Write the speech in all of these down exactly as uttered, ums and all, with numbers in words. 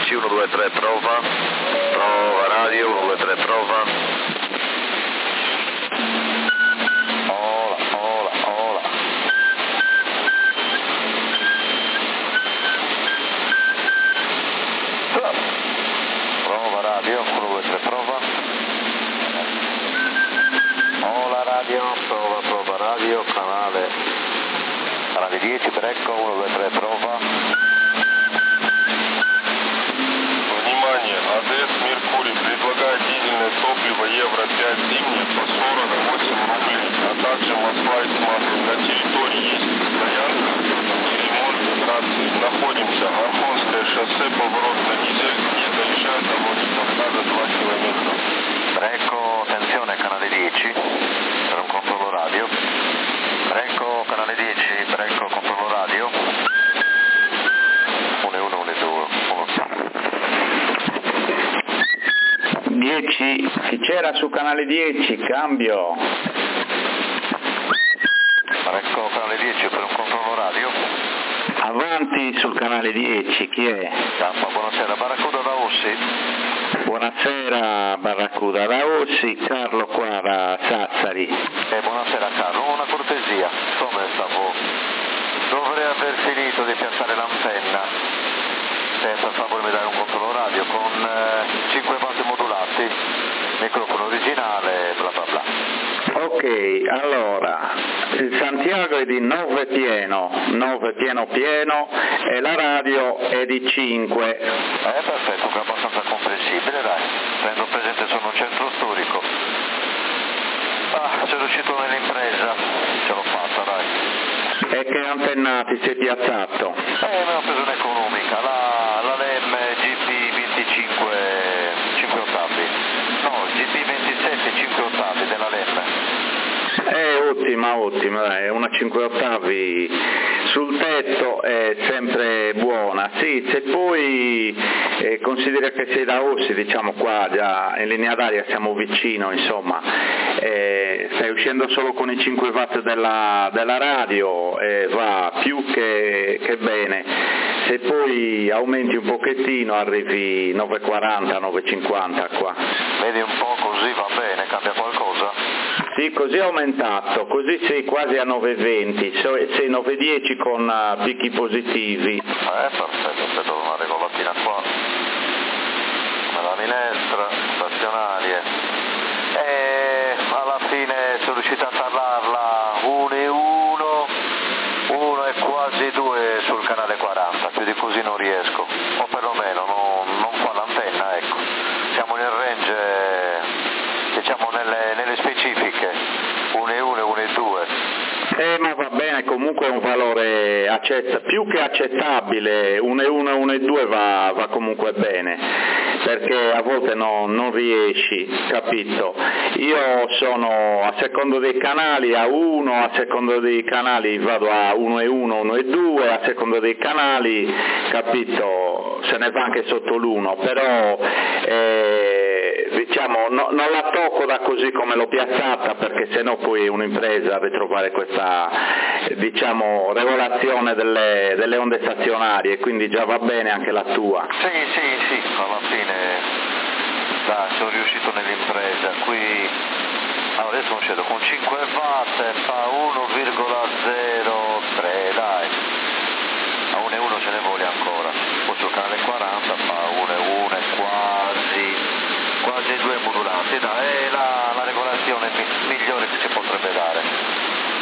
dieci, uno due tre prova, prova radio, uno due tre prova. Ola, ola, ola. Prova radio, uno due tre prova. Ola radio, prova, prova radio, canale, canale dieci, Brecco, uno due tre prova. Внимание, АДС «Меркурий» предлагает дизельное топливо евро пять зимнее по сорок восемь рублей, а также масла и смазки. На территории есть стоянка и ремонт рации. Находимся Архонское шоссе, поворот на Низель, не доезжая до Владикавказа два километра. Brecco, attenzione, canale dieci, per un controllo radio. Brecco, canale dieci, Brecco, controllo radio. uno uno uno due dieci, chi c'era su canale dieci, cambio. Brecco, canale dieci, per un controllo radio. Avanti sul canale dieci, chi è? Tappa, buonasera, Barracuda da Ossi. Buonasera Barracuda da Ossi, Carlo qua da Sassari. Eh, buonasera Carlo, una cortesia, come stavo? Dovrei aver finito di piazzare l'antenna, se per favore mi dai un controllo radio con eh, cinque watt modulati, microfono originale, bla bla bla. Ok, allora, il Santiago è di nove pieno, nove pieno pieno e la radio è di cinque. Eh, perfetto, che è abbastanza comprensibile, dai, prendo presente, sono un centro storico. Ah, sono riuscito nell'impresa, ce l'ho fatta, dai. E che antennati sei piazzato? Eh, me l'ho preso un'economica, la, la L E M G P venticinque cinque ottavi, no, G P ventisette cinque ottavi della L E M. È ottima, ottima, dai, una cinque ottavi sul tetto è sempre buona, sì, se poi eh, considera che sei da Ossi, diciamo qua già in linea d'aria siamo vicino, insomma, eh, stai uscendo solo con i cinque watt della, della radio e va più che, che bene, se poi aumenti un pochettino arrivi nove quaranta, nove cinquanta qua. Vedi un po' così va bene, cambia qualcosa? Sì, così è aumentato, così sei quasi a nove venti, sei nove dieci con uh, picchi positivi. Eh, perfetto, aspetta una regolatina qua, la minestra, stazionarie, e alla fine sono riuscito a parlarla uno e uno, uno e quasi due sul canale quaranta, più di così non riesco, o perlomeno non, non fa l'antenna, ecco, siamo nel range, diciamo nelle, nelle specifiche, uno e uno e uno e due. Eh, ma va bene, comunque è un valore accetta, più che accettabile, uno e uno e uno e due va, va comunque bene, perché a volte no, non riesci, capito? Io sono a secondo dei canali a uno, a secondo dei canali vado a uno e uno, uno e due, a secondo dei canali, capito, se ne va anche sotto l'uno, però eh, diciamo no, non la tocco da così come l'ho piazzata, perché sennò poi è un'impresa ritrovare questa diciamo regolazione delle, delle onde stazionarie, quindi già va bene anche la tua. Sì, sì, sì, alla fine dai, sono riuscito nell'impresa, qui allora adesso non scedo, con cinque watt fa uno virgola zero tre, dai, a uno e uno ce ne vuole ancora, poi sul canale quaranta fa uno e uno e quasi, quasi due modulanti, dai, è la, la regolazione migliore che si potrebbe dare.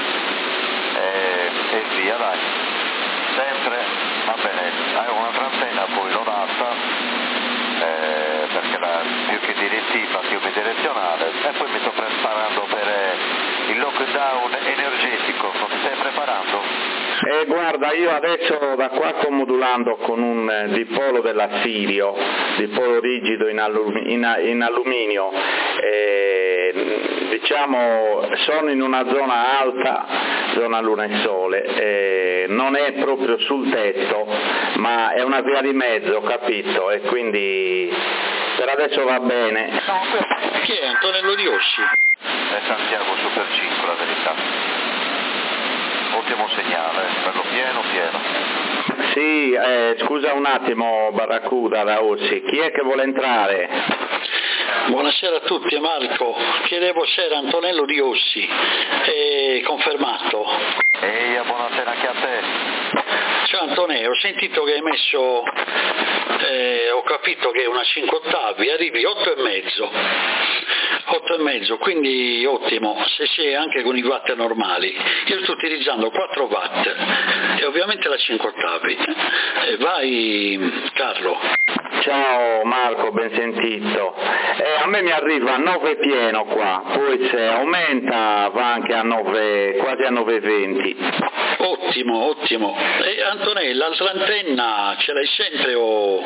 E, e via, dai, sempre, va bene, avevo un'altra antenna, poi l'ho data, eh, perché era più che direttiva, più che direzionale, e poi mi sto preparando per eh, il lockdown energetico, ti stai preparando? Eh, guarda, io adesso da qua sto modulando con un eh, dipolo della Sirio, dipolo rigido in, allumi- in, in alluminio, eh, diciamo sono in una zona alta, zona luna e sole, eh, non è proprio sul tetto, ma è una via di mezzo, capito? E quindi per adesso va bene. Chi è? Antonello di Ossi? È Santiago Super cinque, la verità. Ottimo segnale, bello pieno pieno. Sì, eh, scusa un attimo Barracuda da Ossi, chi è che vuole entrare? Buonasera a tutti, Marco. Chiedevo se era Antonello di Ossi. È confermato. Ehi, buonasera anche a te. Ciao Antonello, ho sentito che hai messo, eh, ho capito che è una cinque ottavi, arrivi otto e mezzo. otto e mezzo, quindi ottimo, se sei anche con i watt normali. Io sto utilizzando quattro watt e ovviamente la cinque ottavi. E vai Carlo. Ciao Marco, ben sentito. Eh, a me mi arriva a nove pieno qua, poi se aumenta va anche a nove, quasi a nove e venti. Ottimo, ottimo. E Antonella, l'antenna ce l'hai sempre o...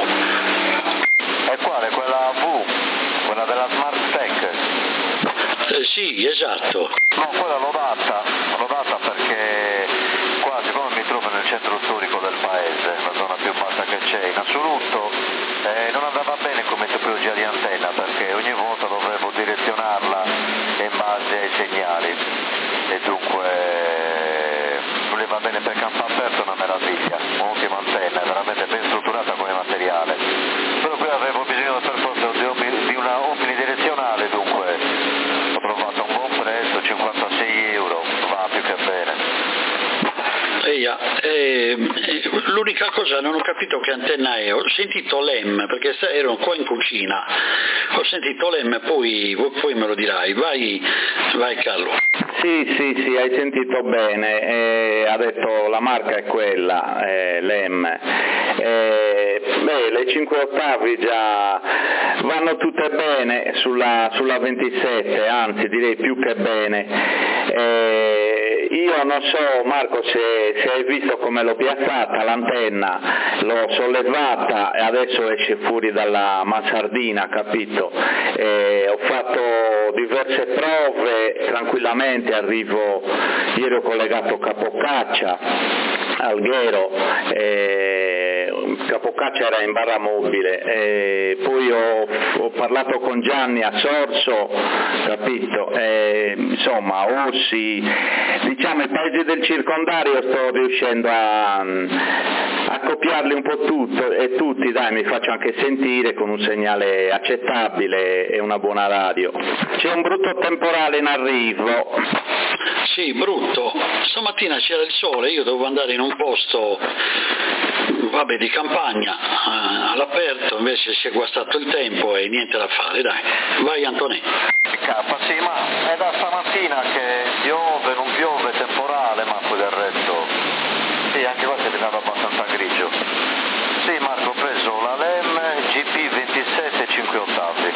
E quale? Quella V, quella della Smart Tech? Eh, sì, esatto. No, quella l'ho data, l'ho data perché qua siccome mi trovo nel centro storico del paese, la zona più bassa che c'è in assoluto, eh, non andava bene come tipologia di antenna perché ogni volta dovevo direzionarla in base ai segnali e dunque non le va bene per campo aperto, una meraviglia, un'ottima antenna, è veramente ben strutturata come materiale, però qui avevo bisogno per forza di, di una omnidirezionale, dunque ho trovato un buon prezzo, cinquantasei euro, va più che bene. Eia, eh, l'unica cosa, non ho capito che antenna è, ho sentito l'E M perché ero qua in cucina, ho sentito l'E M, poi, poi me lo dirai, vai, vai Carlo. Sì, sì, sì, hai sentito bene, eh, ha detto la marca è quella, eh, l'E M. Eh, beh, le cinque ottavi già vanno tutte bene sulla, sulla ventisette, anzi direi più che bene. Eh, io non so Marco se, se hai visto come l'ho piazzata l'antenna, l'ho sollevata e adesso esce fuori dalla mansardina, capito? Eh, ho fatto diverse prove, tranquillamente arrivo, ieri ho collegato Capocaccia, Alghero, eh, Capocaccia era in barra mobile, eh, poi ho, ho parlato con Gianni a Sorso, capito? Eh, insomma, Ossi, diciamo i paesi del circondario sto riuscendo a, a copiarli un po' tutto e tutti, dai, mi faccio anche sentire con un segnale accettabile e una buona radio. C'è un brutto temporale in arrivo. Sì, brutto. Stamattina c'era il sole, io dovevo andare in un posto, vabbè, di campagna, eh, all'aperto, invece si è guastato il tempo e niente da fare, dai. Vai Antonello. K, sì, ma è da stamattina che piove, non piove, temporale, ma poi del resto, sì, anche qua si è diventato abbastanza grigio. Sì, Marco, ho preso la L E M G P ventisette cinque ottavi.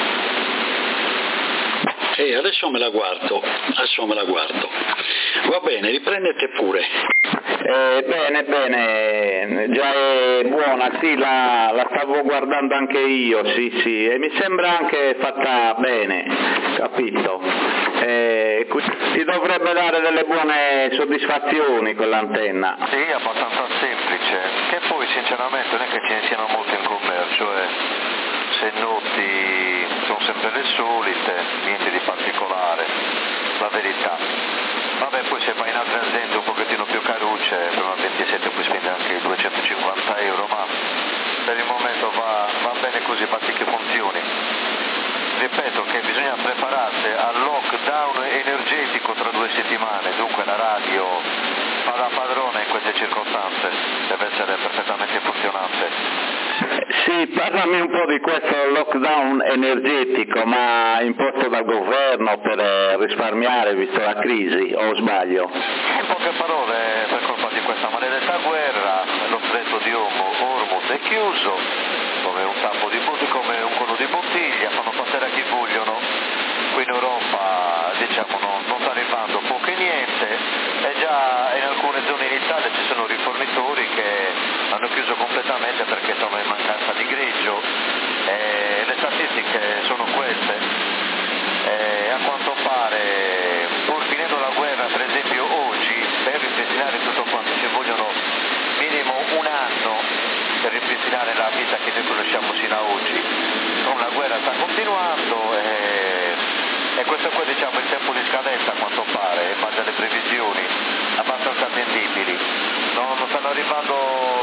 E adesso me la guardo, adesso me la guardo. Va bene, riprendete pure. Eh, bene, bene, già è buona, sì, la, la stavo guardando anche io, sì, sì, e mi sembra anche fatta bene, capito? Eh, ti dovrebbe dare delle buone soddisfazioni quell'antenna. Sì, abbastanza semplice, che poi sinceramente non è che ce ne siano molti in commercio, eh. Se noti sono sempre le solite, niente di particolare, la verità. Vabbè, poi se vai in altre aziende un pochettino più carucce, per una ventisette puoi spendere anche i duecentocinquanta euro, ma per il momento va, va bene così, basti che funzioni. Ripeto che bisogna prepararsi al lockdown energetico tra due settimane, dunque la radio fa da padrona in queste circostanze, deve essere perfettamente funzionante. Sì, parlami un po' di questo lockdown energetico, ma imposto dal governo per risparmiare visto la crisi, o sbaglio? In poche parole, per colpa di questa maledetta guerra, lo stretto di Hormuz è chiuso, come un tappo di bottiglia, come un collo di bottiglia, fanno passare a chi vogliono. Qui in Europa, diciamo, non, non sta arrivando poco e niente, e già in alcune zone in Italia ci sono rifornitori che hanno chiuso completamente perché sono in mancanza di greggio, e le statistiche sono queste. E a quanto pare, pur finendo la guerra, per esempio oggi, per ripristinare tutto quanto ci vogliono minimo un anno per ripristinare la vita che noi conosciamo sino a oggi. Non, la guerra sta continuando e, e questo qua, diciamo, il tempo di scadenza a quanto pare, in base alle previsioni abbastanza attendibili. Non, non stanno arrivando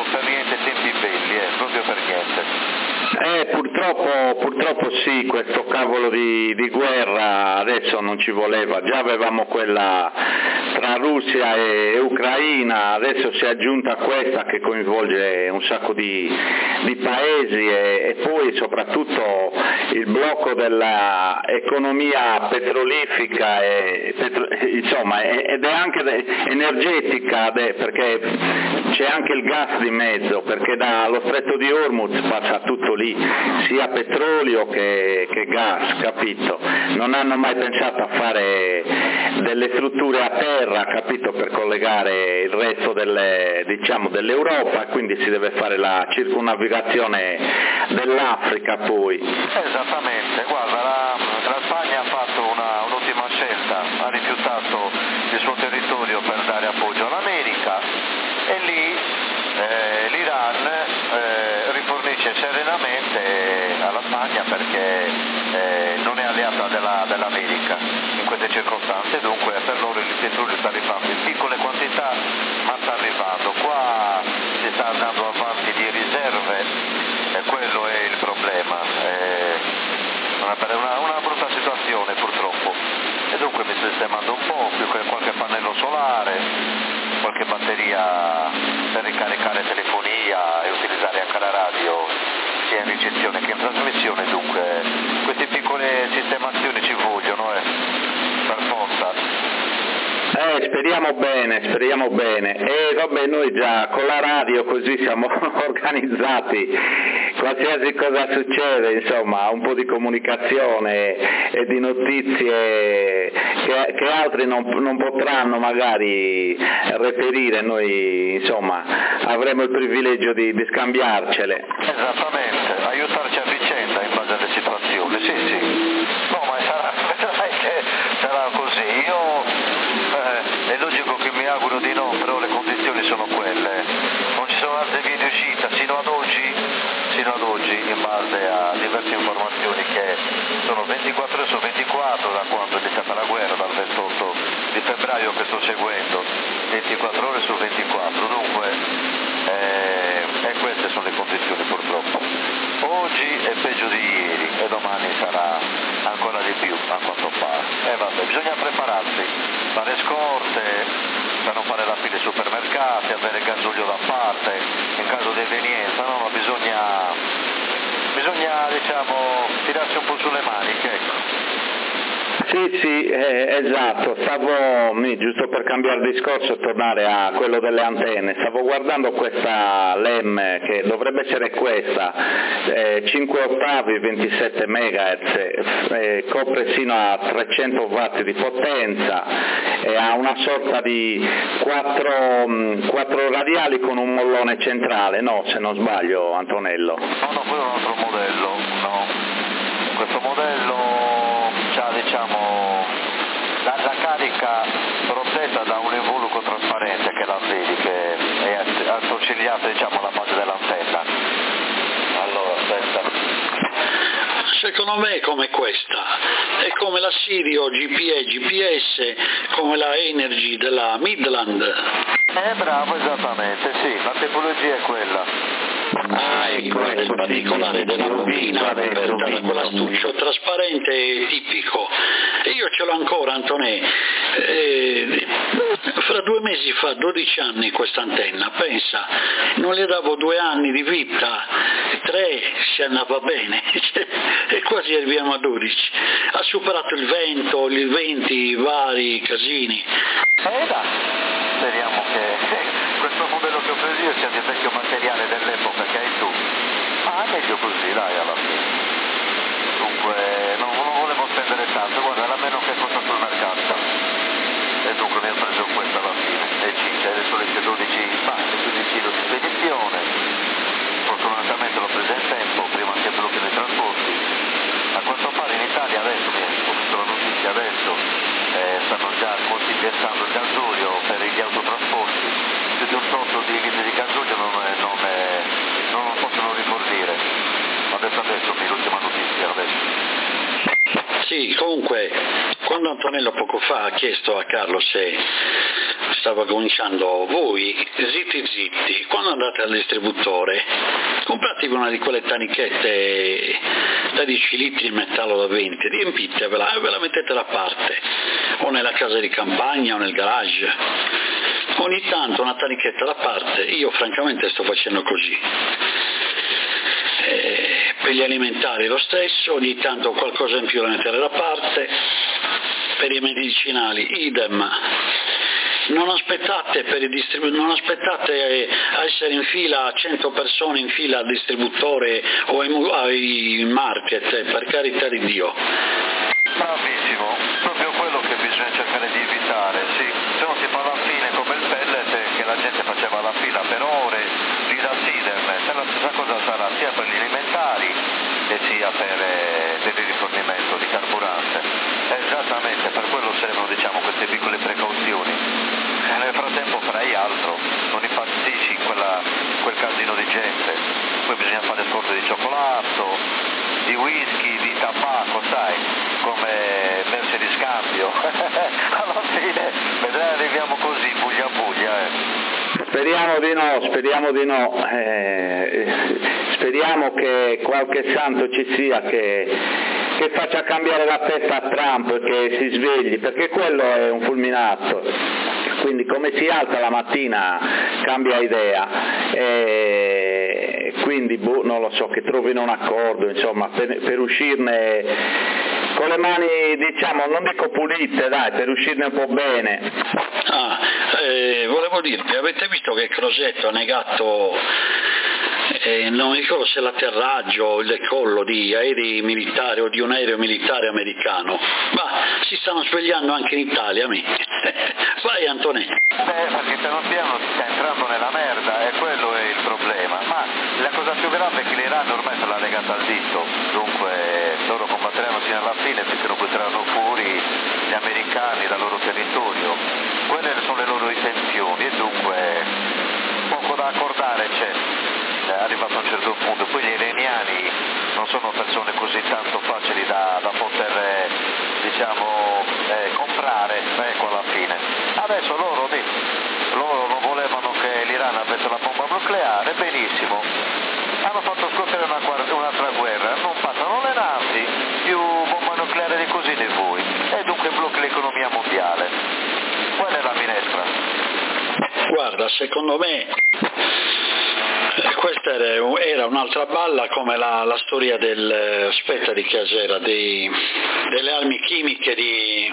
per niente tempi belli, eh, proprio per niente. Eh, purtroppo, purtroppo sì, questo cavolo di, di guerra adesso non ci voleva, già avevamo quella tra Russia e Ucraina, adesso si è aggiunta questa che coinvolge un sacco di, di paesi e, e poi soprattutto il blocco dell'economia petrolifera e, petro, insomma, ed è anche energetica perché c'è anche il gas di mezzo, perché dallo stretto di Hormuz passa tutto lì, sia petrolio che, che gas, capito? Non hanno mai pensato a fare delle strutture a terra, capito, per collegare il resto delle, diciamo, dell'Europa, quindi si deve fare la circumnavigazione dell'Africa poi. Esattamente, guarda, la, la Spagna ha fatto una, un'ultima scelta, ha rifiutato il suo territorio per dare appoggio all'America e lì eh, l'Iran eh, rifornisce serenamente alla Spagna perché eh, non è alleata della, dell'America in queste circostanze, dunque per loro il petrolio sta arrivando in piccole quantità ma sta arrivando, qua si sta andando avanti di riserve e quello è il problema, è una, una brutta situazione purtroppo e dunque mi sto sistemando un po', più che qualche pannello solare, qualche batteria per ricaricare telefonia e utilizzare anche la radio sia in ricezione che in trasmissione, dunque queste piccole sistemazioni ci vogliono eh, per forza. Eh, speriamo bene, speriamo bene. E vabbè, noi già con la radio così siamo organizzati, qualsiasi cosa succede, insomma, un po' di comunicazione e di notizie che, che altri non, non potranno magari reperire, noi insomma avremo il privilegio di, di scambiarcele. Esattamente, aiutarci a vicenda in base alle situazioni, sì sì, no ma sarà, che sarà così, io eh, è logico che mi auguro di no, però le condizioni sono quelle, non ci sono altre vie di uscita sino ad oggi, sino ad oggi in base a diverse informazioni che sono ventiquattro ore su ventiquattro da quando è iniziata la guerra, dal ventotto di febbraio che sto seguendo, ventiquattro ore su ventiquattro, dunque eh, e queste sono le condizioni purtroppo. Oggi è peggio di ieri e domani sarà ancora di più a quanto pare. E eh, vabbè, bisogna prepararsi, fare scorte per non fare la fila ai supermercati, avere gasolio da parte in caso di evenienza, no? Ma bisogna, bisogna diciamo tirarsi un po' sulle maniche, ecco. Sì, sì, eh, esatto, stavo, giusto per cambiare discorso e tornare a quello delle antenne, stavo guardando questa L E M che dovrebbe essere questa, eh, cinque ottavi, ventisette megahertz, eh, copre sino a trecento watt di potenza e ha una sorta di quattro radiali con un mollone centrale, no, se non sbaglio Antonello? No, no, quello è un altro modello, no, questo modello c'ha diciamo la, la carica protetta da un involucro trasparente che la vedi che è associato diciamo alla base dell'antenna. Allora aspetta, secondo me è come questa, è come la Sirio G P E G P S, come la Energy della Midland. Eh bravo, esattamente, sì, la tipologia è quella. Ah, ecco, è il particolare della bobina, quell'astuccio trasparente e tipico. E io ce l'ho ancora, Antonè. Eh, fra due mesi fa dodici anni questa antenna, pensa, non le davo due anni di vita, tre si andava bene, e quasi arriviamo a dodici. Ha superato il vento, il venti, vari casini. Eh dai, speriamo che questo modello che ho preso io sia di vecchio materiale dell'epoca che hai tu, ma è meglio così, dai, alla fine. Dunque non, non volevo spendere tanto, guarda, era meno che costa sul mercato e dunque mi ho preso questa alla fine e cinque, le solite dodici, ma quindici kg di spedizione, fortunatamente l'ho presa in tempo prima che blocchi i trasporti. A quanto pare in Italia adesso, ho visto la notizia adesso, eh, stanno già consigliando il gasolio per gli autotrasporti, più di un tot di litri di gasolio non, è, non, è, non lo possono rifornire. Adesso adesso mi l'ultima notizia adesso. Sì, comunque, quando Antonello poco fa ha chiesto a Carlo se stava cominciando, voi zitti zitti, quando andate al distributore compratevi una di quelle tanichette da dieci litri in metallo da venti, riempitevela e ve la mettete da parte, o nella casa di campagna o nel garage. Ogni tanto una tanichetta da parte, io francamente sto facendo così. Eh, per gli alimentari lo stesso, ogni tanto qualcosa in più da mettere da parte, per i medicinali idem. Non aspettate, per i distribu- non aspettate a essere in fila, cento persone in fila al distributore o ai, mu- ai market, per carità di Dio. Bravissimo, proprio quello che bisogna cercare di evitare, sì. Se non si fa la fine come il pellet, che la gente faceva la fila per ore, lì da Sidernet, la stessa cosa sarà sia per gli alimentari e sia per, eh, per il rifornimento di carburante. Esattamente, per quello servono, diciamo, queste piccole precauzioni. E nel frattempo farai altro, non impazzisci in quella, quel casino di gente. Poi bisogna fare scorte di cioccolato, di whisky, di tabacco, sai, come merce di scambio. Alla fine vedrai, arriviamo così, buglia buglia. Eh. Speriamo di no, speriamo di no, eh, speriamo che qualche santo ci sia che, che faccia cambiare la testa a Trump e che si svegli, perché quello è un fulminato, quindi come si alza la mattina cambia idea, e quindi boh, non lo so, che trovino un accordo, insomma, per, per uscirne con le mani, diciamo, non dico pulite, dai, per uscirne un po' bene. Ah, eh, volevo dirvi, avete visto che Crosetto ha negato, eh, non mi ricordo se l'atterraggio o il decollo di aerei militari o di un aereo militare americano, ma si stanno svegliando anche in Italia, amici. Vai Antonello. Beh, perché piano piano si sta entrando nella merda e quello è il problema, ma la cosa più grave è che l'Iran ormai se l'ha legata al dito, dunque loro combatteranno fino alla fine finché non butteranno fuori gli americani dal loro territorio. Quelle sono le loro intenzioni e dunque poco da accordare c'è, è arrivato a un certo punto. Poi gli iraniani non sono persone così tanto facili da, da poter eh, diciamo eh, comprare, ecco alla fine. Adesso loro, loro non volevano che l'Iran avesse la bomba nucleare, benissimo, hanno fatto scoppiare una, un'altra guerra, non passano le navi, più bomba nucleare di così di voi, e dunque blocchi l'economia mondiale. Qual è la minestra? Guarda, secondo me questa era, era un'altra balla come la, la storia del, aspetta di che era, dei, delle armi chimiche di...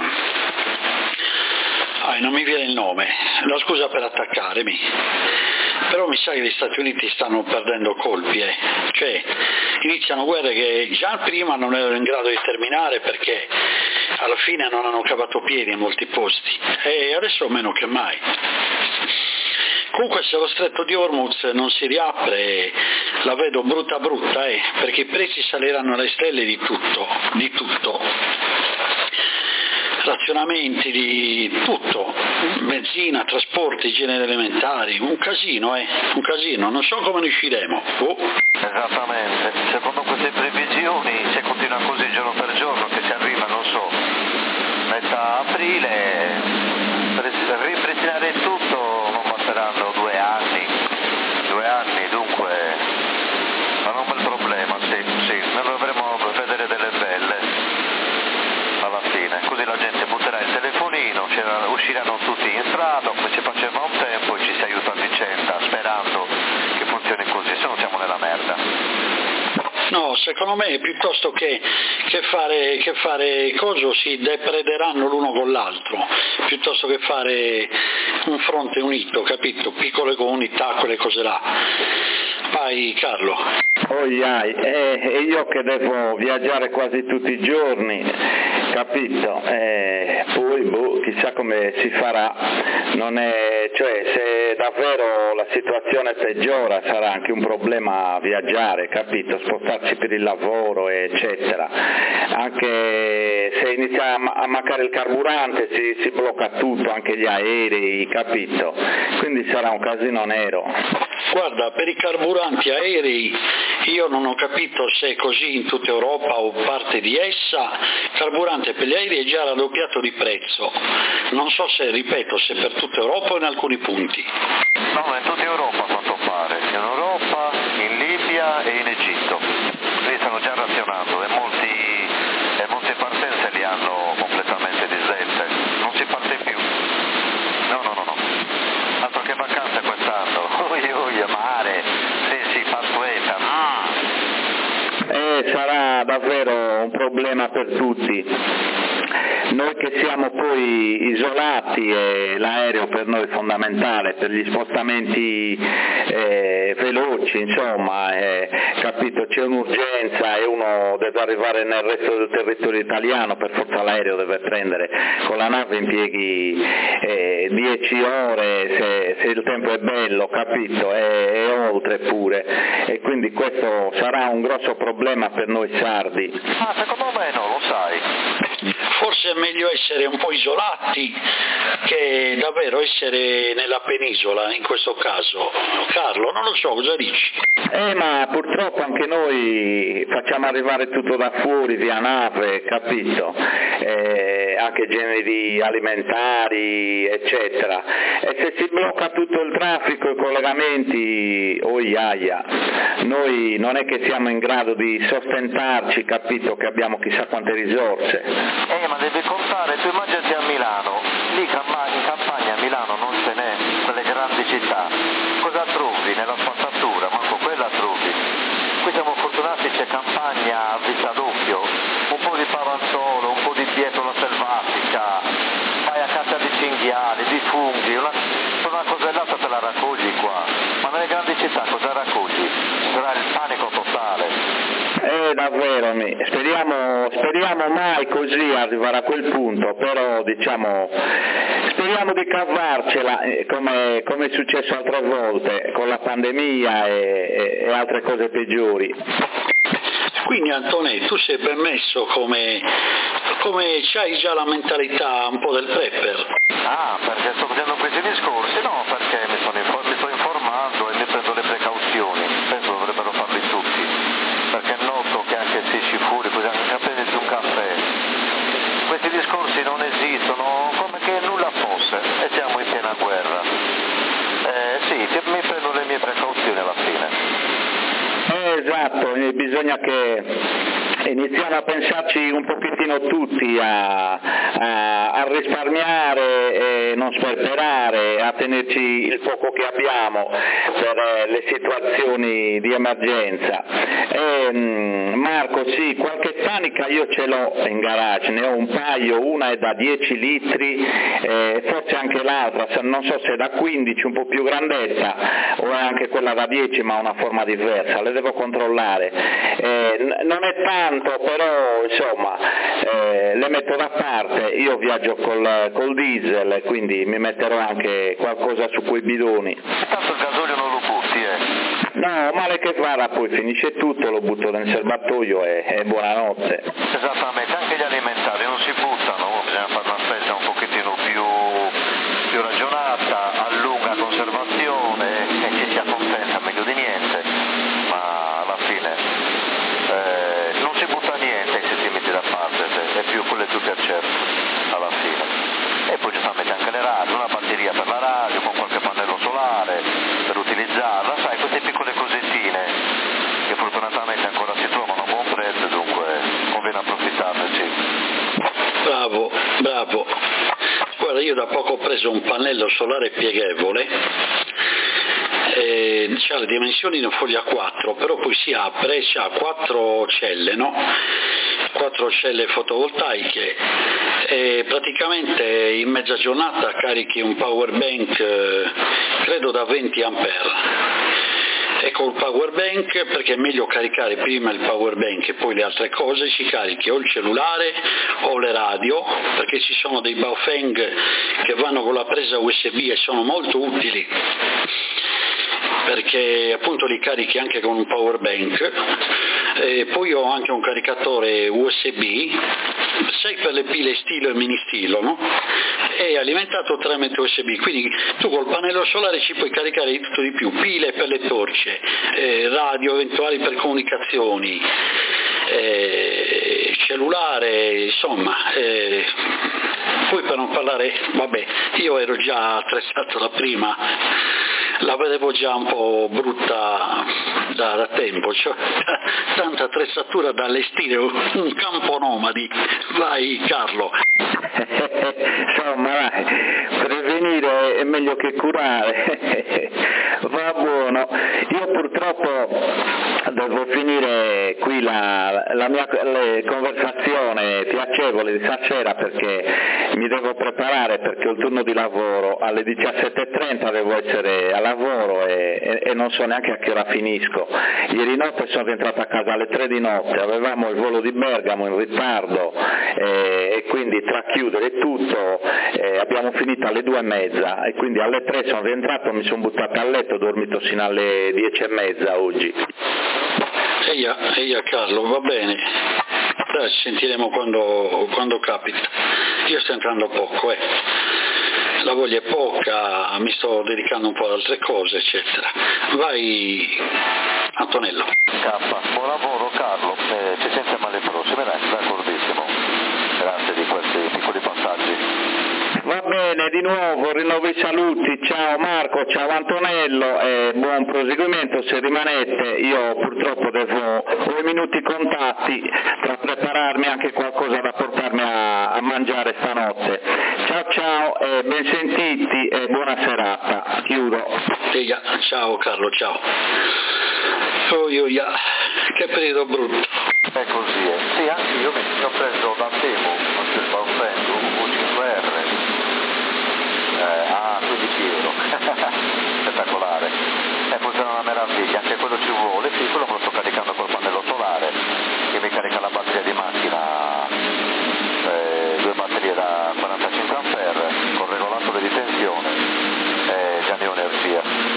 Ah, non mi viene il nome, la scusa per attaccarmi, però mi sa che gli Stati Uniti stanno perdendo colpi, eh. Cioè iniziano guerre che già prima non erano in grado di terminare perché alla fine non hanno cavato piedi in molti posti e adesso meno che mai. Comunque se lo stretto di Hormuz non si riapre la vedo brutta brutta, eh, perché i prezzi saliranno alle stelle di tutto, di tutto. Razionamenti di tutto, benzina, trasporti, generi elementari, un casino, eh, un casino, non so come ne usciremo. Oh. Esattamente, secondo queste previsioni, se continua così giorno per giorno, che si arriva, non so, metà aprile, per ripristinare tutto non basteranno due anni, due anni, dunque, non è un bel problema, sì, sì, noi dovremo vedere delle belle. Alla fine, così la gente butterà il telefonino, usciranno tutti in strada come ci faceva un tempo e ci si aiuta a vicenda sperando che funzioni così, se no siamo nella merda. No, secondo me piuttosto che, che fare che fare coso si deprederanno l'uno con l'altro, piuttosto che fare un fronte unito, capito? Piccole comunità, quelle cose là. Vai Carlo. Oh, yeah. e, e io che devo viaggiare quasi tutti i giorni, capito? E poi boh, chissà come si farà, non è, cioè se davvero la situazione peggiora sarà anche un problema viaggiare, capito? Spostarsi per il lavoro eccetera, anche se inizia a mancare il carburante si, si blocca tutto, anche gli aerei, capito? Quindi sarà un casino nero. Guarda, per i carburanti aerei io non ho capito se è così in tutta Europa o parte di essa, carburante per gli aerei è già raddoppiato di prezzo, non so se, ripeto, se per tutta Europa o in alcuni punti. No, in tutta Europa a quanto pare, in Europa, in Libia e in Egitto, lì stanno già razionando e, molti, e molte partenze li hanno completamente disdette, non si parte più, no no no no, altro che vacanze quest'anno, ui ui, mare, sì sì, Pasquetta, mm. Eh, sarà davvero un problema per tutti. Noi che siamo poi isolati e l'aereo per noi è fondamentale per gli spostamenti eh, veloci, insomma, eh, capito, c'è un'urgenza e uno deve arrivare nel resto del territorio italiano, per forza l'aereo deve prendere, con la nave impieghi eh, dieci ore se, se il tempo è bello, capito, e, e oltre pure, e quindi questo sarà un grosso problema per noi sardi. Ah, secondo me no, lo sai. Forse è meglio essere un po' isolati che davvero essere nella penisola in questo caso. Carlo, non lo so, cosa dici? Eh, ma purtroppo anche noi facciamo arrivare tutto da fuori via nave, capito? Eh, anche generi alimentari, eccetera. E se si blocca tutto il traffico, i collegamenti, oh iaia, noi non è che siamo in grado di sostentarci, capito? Che abbiamo chissà quante risorse. Eh, ma devi contare, tu immaginati a Milano, lì in campagna a Milano non ce n'è, quelle grandi città, cosa trovi nella spazzatura? Manco quella trovi. Qui siamo fortunati, c'è campagna a vista d'occhio, un po' di pavansolo, un po' di pietola selvatica, vai a caccia di cinghiali, di funghi, una, una cosellata te la raccogli qua, ma nelle grandi città cosa raccogli? Sarà il panico totale. Eh, davvero, speriamo, speriamo mai così arrivare a quel punto, però diciamo, speriamo di cavarcela eh, come, come è successo altre volte con la pandemia e, e altre cose peggiori. Quindi Antonello, tu sei ben messo come, come c'hai già la mentalità un po' del prepper. Ah, perché sto facendo questi discorsi? No, perché mi, sono infor- mi sto informando e mi prendo le precauzioni, penso dovrebbero farli tutti, perché noto che anche se esci fuori, così anche prenditi un caffè, questi discorsi non esistono, come che nulla fosse, e siamo in piena guerra. Eh sì, mi prendo le mie precauzioni alla fine. Eh, esatto, bisogna che iniziamo a pensarci un pochettino tutti a, a, a risparmiare e non sperperare, a tenerci il poco che abbiamo per eh, le situazioni di emergenza. E, mh, Marco, sì, qualche tanica io ce l'ho in garage, ne ho un paio, una è da dieci litri, eh, forse anche l'altra, non so se è da quindici, un po' più grandetta, o è anche quella da dieci ma ha una forma diversa, le devo controllare. Eh, n- non è tanto, però insomma eh, le metto da parte, io viaggio col, col diesel, quindi mi metterò anche qualcosa su quei bidoni. Tanto il gasolio non lo butti, eh? No, male che farà, poi finisce tutto, lo butto nel serbatoio e, e buonanotte. Esattamente, anche gli alimentari non si buttano, bisogna fare una spesa un pochettino più, più ragionata, a lunga conservazione e chi si accontenta meglio di niente, ma alla fine eh, non si butta niente se si mette da parte, è più quello più per certo alla fine. E poi giustamente anche le radio, una batteria per la radio con qualche pannello solare per utilizzarla, sai, queste piccole cosettine che fortunatamente ancora si trovano a buon prezzo, dunque conviene approfittarne, sì. Bravo, bravo. Guarda, io da poco ho preso un pannello solare pieghevole, eh, ha le dimensioni di un foglio A quattro, però poi si apre e ha quattro celle, no? Quattro celle fotovoltaiche e praticamente in mezza giornata carichi un power bank eh, credo da venti ampere. E col power bank, perché è meglio caricare prima il power bank e poi le altre cose, si carichi o il cellulare o le radio, perché ci sono dei Baofeng che vanno con la presa U S B e sono molto utili, perché appunto li carichi anche con un power bank. E poi ho anche un caricatore U S B, sai, per le pile stilo e mini stilo, no? è alimentato tramite U S B, quindi tu col pannello solare ci puoi caricare di tutto di più, pile per le torce, eh, radio eventuali per comunicazioni, eh, cellulare, insomma, eh, poi per non parlare, vabbè, io ero già attrezzato da prima, la vedevo già un po' brutta da, da tempo, cioè tanta attrezzatura da allestire un campo nomadi. Vai Carlo. Insomma, prevenire è meglio che curare. Va buono. Io purtroppo devo finire qui la, la mia le, conversazione piacevole di stasera, perché mi devo preparare, perché ho il turno di lavoro alle diciassette e trenta, devo essere a lavoro e, e, e non so neanche a che ora finisco. Ieri notte sono rientrato a casa alle tre di notte, avevamo il volo di Bergamo in ritardo e, e quindi tra chiudere e tutto eh, abbiamo finito alle due e mezza e quindi alle tre sono rientrato, mi sono buttato a letto, ho dormito sino alle dieci e mezza oggi. Eia, eia Carlo, va bene, dai, ci sentiremo quando, quando capita. Io sto entrando poco, eh. La voglia è poca, mi sto dedicando un po' ad altre cose, eccetera. Vai Antonello. K, buon lavoro Carlo, eh, ci sentiamo alle prossime, dai, d'accordissimo. Grazie di questi piccoli passaggi. Va bene, di nuovo rinnovo i saluti, ciao Marco, ciao Antonello e buon proseguimento se rimanete. Io purtroppo devo ho i minuti contatti per prepararmi anche qualcosa da portarmi a, a mangiare stanotte. Ciao ciao e ben sentiti e buona serata, chiudo. Eia, ciao Carlo, ciao. Oh, io, io, che periodo brutto. È così, eh. Sì, anche io mi sono preso da Temu, anche Baufendo, un V cinque R, eh, a quindici euro, spettacolare, e funziona una meraviglia, anche quello ci vuole, sì, quello me lo sto caricando col pannello solare, che mi carica la batteria di macchina, eh, due batterie da quarantacinque ampere, con regolatore di tensione, e già ne ho energia.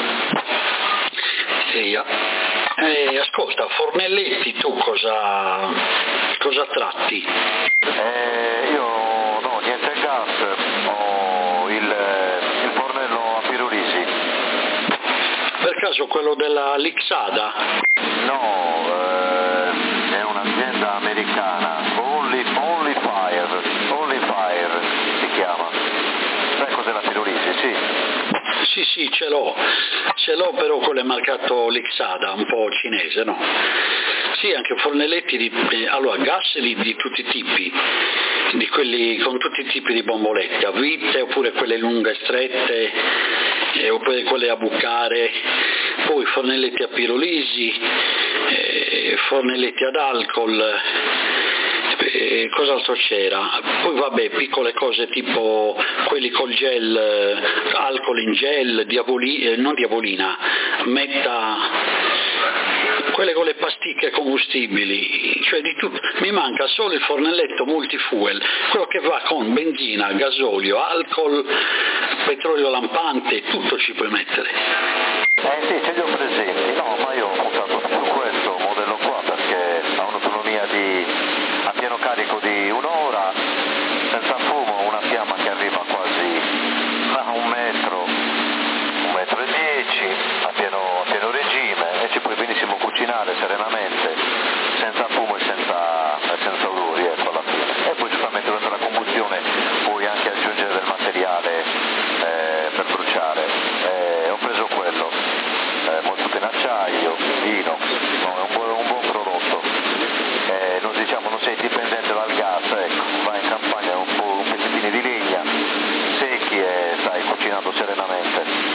Sì, eh, ascolta, Fornelletti tu cosa, cosa tratti? Eh, io no, niente gas, ho il, il fornello a pirolisi. Per caso quello della Lixada? No, eh, è un'azienda americana, Only, Only Fire, Only Fire si chiama. Sai cos'è la pirolisi? Sì. Sì, sì, ce l'ho, ce l'ho però quello è marcato Lixada, un po' cinese, no? Sì, anche fornelletti di, eh, allora gas di, di tutti i tipi, di quelli con tutti i tipi di bombolette, a vite oppure quelle lunghe e strette, eh, oppure quelle a bucare, poi fornelletti a pirolisi, eh, fornelletti ad alcol. Eh, cos'altro c'era? Poi vabbè, piccole cose tipo quelli col gel, eh, alcol in gel, diaboli, eh, non diabolina, metta, quelle con le pasticche combustibili, cioè di tutto. Mi manca solo il fornelletto multifuel, quello che va con benzina, gasolio, alcol, petrolio lampante, tutto ci puoi mettere. Eh sì, ce li ho presenti, no, ma io ho puntato su questo modello qua perché ha un'autonomia di a pieno carico di un'ora, senza fumo, una fiamma che arriva quasi a un metro, un metro e dieci, a pieno, a pieno regime, e ci puoi benissimo cucinare serenamente, senza fumo e senza, e senza odori, ecco alla fine. E poi giustamente durante la combustione puoi anche aggiungere del materiale eh, per bruciare. Eh, ho preso quello, eh, molto in acciaio, inox, no, è un buon, un buon prodotto. Eh, non diciamo non sei dipendente dal gas, ecco, vai in campagna un po' un pezzettino di legna, secchi e stai cucinando serenamente.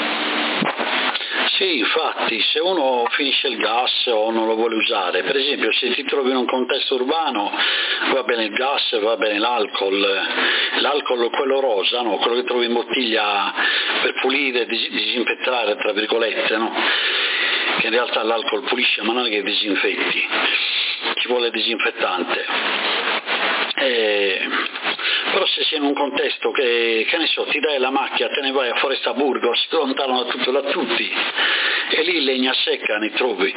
Sì, infatti, se uno finisce il gas o non lo vuole usare, per esempio se ti trovi in un contesto urbano va bene il gas, va bene l'alcol, l'alcol quello rosa, no? Quello che trovi in bottiglia per pulire, dis- disinfettare, tra virgolette, no? Che in realtà l'alcol pulisce ma non è che disinfetti, ci vuole disinfettante. Eh, però se sei in un contesto che, che ne so, ti dai la macchina, te ne vai a Foresta Burgos, lontano da tutto da tutti, e lì legna secca ne trovi,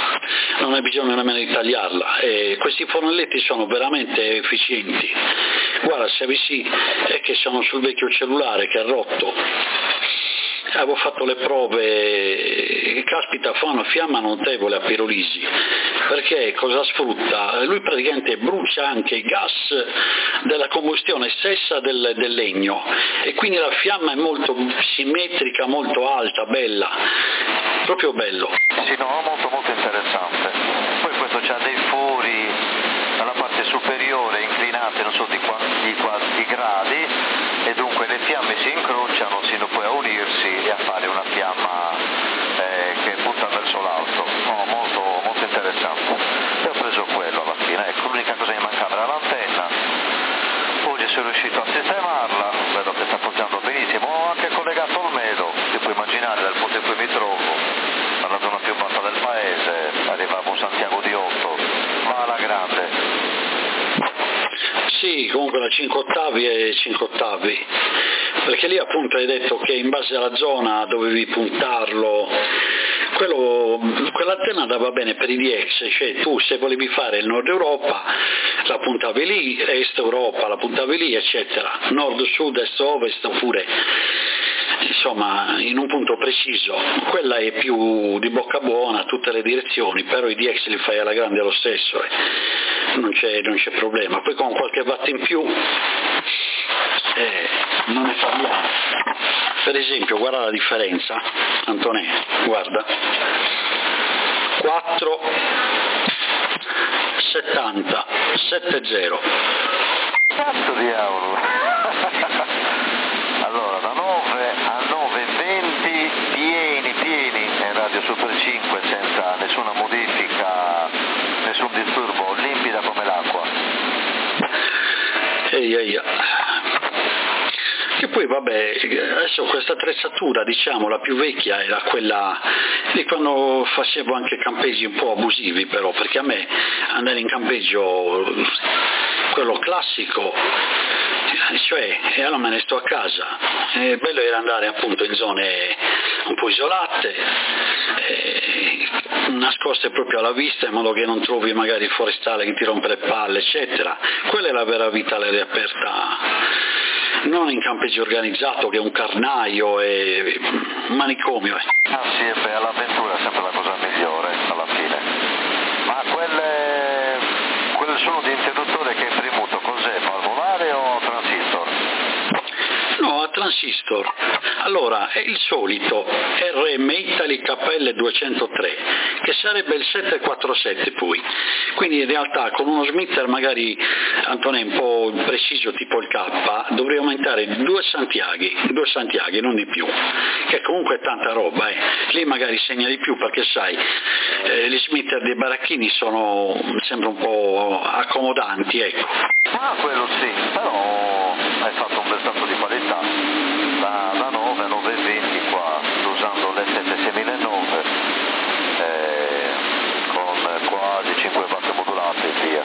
non hai bisogno nemmeno di tagliarla, e questi fornelletti sono veramente efficienti, guarda, se avessi, è che sono sul vecchio cellulare che è rotto, avevo fatto le prove, caspita, fa una fiamma notevole a pirolisi, perché cosa sfrutta? Lui praticamente brucia anche i gas della combustione stessa del, del legno, e quindi la fiamma è molto simmetrica, molto alta, bella, proprio bello. Sì, no, molto molto interessante. Poi questo c'ha dei fori alla parte superiore inclinate non so di quanti, quanti gradi, e dunque le fiamme si incrociano sino poi a unirsi e a fare una fiamma eh, che punta verso l'alto. No, molto, molto interessante. E ho preso quello alla fine, ecco, l'unica cosa che mi mancava era l'antenna. Oggi sono riuscito a sistemarla, vedo che sta funzionando benissimo. Ho anche collegato il Melo, ti puoi immaginare dal punto in cui mi trovo, alla zona più bassa del paese, arrivavo a Santiago di Otto, ma alla grande. Sì, comunque la cinque ottavi è cinque ottavi, perché lì appunto hai detto che in base alla zona dovevi puntarlo, quello, quell'antenna andava bene per i D X, cioè tu se volevi fare il Nord Europa la puntavi lì, Est Europa la puntavi lì, eccetera, Nord, Sud, Est, Ovest, oppure insomma in un punto preciso. Quella è più di bocca buona, tutte le direzioni, però i D X li fai alla grande lo stesso, eh. non, c'è, non c'è problema. Poi con qualche watt in più eh, non ne parliamo. Per esempio, guarda la differenza, Antonè, guarda, quattro settanta settanta. Cazzo di euro! Allora, da nove a nove e venti, pieni, pieni, in radio Super cinque, senza nessuna modifica, nessun disturbo, limpida come l'acqua. Ehi, ehi. Che poi vabbè, adesso questa attrezzatura, diciamo, la più vecchia era quella di quando facevo anche campeggi un po' abusivi, però, perché a me andare in campeggio, quello classico, cioè, e allora me ne sto a casa. E bello era andare appunto in zone un po' isolate, eh, nascoste proprio alla vista, in modo che non trovi magari il forestale che ti rompe le palle, eccetera. Quella è la vera vita all'aria aperta, non in campeggio organizzato che è un carnaio e un manicomio. Eh. Ah sì, e beh, l'avventura è sempre la cosa migliore alla fine. Ma quelle, quel suono di interruttore che hai premuto, cos'è? Valvolare o transistor? No, a transistor. Allora, è il solito R M Italy K L duecentotre, che sarebbe il settecentoquarantasette poi. Quindi in realtà con uno smitter magari, Antonio, un po' preciso tipo il K, dovrei aumentare due Santiaghi, due Santiaghi, non di più, che comunque è tanta roba, eh. Lì magari segna di più perché sai, eh, gli smitter dei baracchini sono sempre un po' accomodanti, ecco. Ah, quello sì, però hai fatto un bel salto di qualità, da, da nove a nove e venti qua, usando l'S S seiemilanove, eh, con quasi cinque watt modulati e via.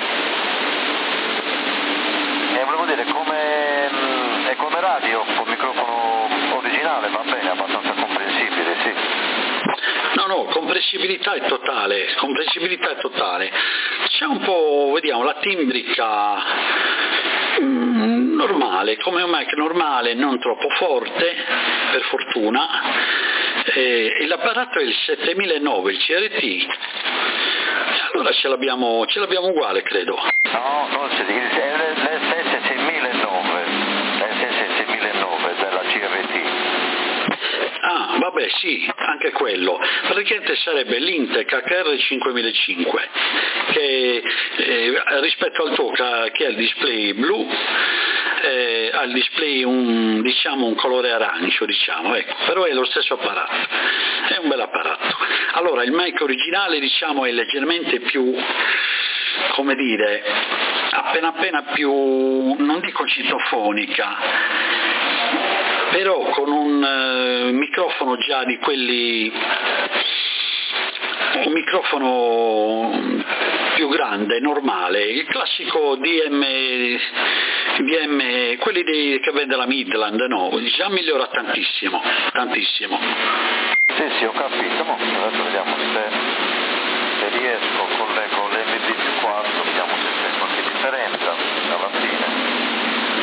E volevo dire, come, è come radio, con microfono originale, va bene, abbastanza comprensibile, sì. No, no, compressibilità è totale, compressibilità è totale. C'è un po', vediamo, la timbrica mm, normale, come un mic normale, non troppo forte, per fortuna. E, e l'apparato è il setemilanove, il C R T. Allora ce l'abbiamo, ce l'abbiamo uguale, credo. No, non si dice, è l'S S seiemilanove, l'S S seiemilanove della C R T. Ah, vabbè, sì, anche quello. Praticamente sarebbe l'Intec H R cinquemilacinque, che eh, rispetto al tuo che è il display blu, eh, ha il display un, diciamo, un colore arancio, diciamo, ecco, però è lo stesso apparato, è un bel apparato. Allora, il mic originale, diciamo, è leggermente più, come dire, appena appena più, non dico citofonica, però con un uh, microfono già di quelli, un microfono più grande, normale, il classico D M, D M quelli dei, che vende la Midland, no, già migliora tantissimo, tantissimo. Sì, sì, ho capito, mo, adesso vediamo se, se riesco, collego l'M D più quattro, vediamo se c'è qualche differenza alla fine.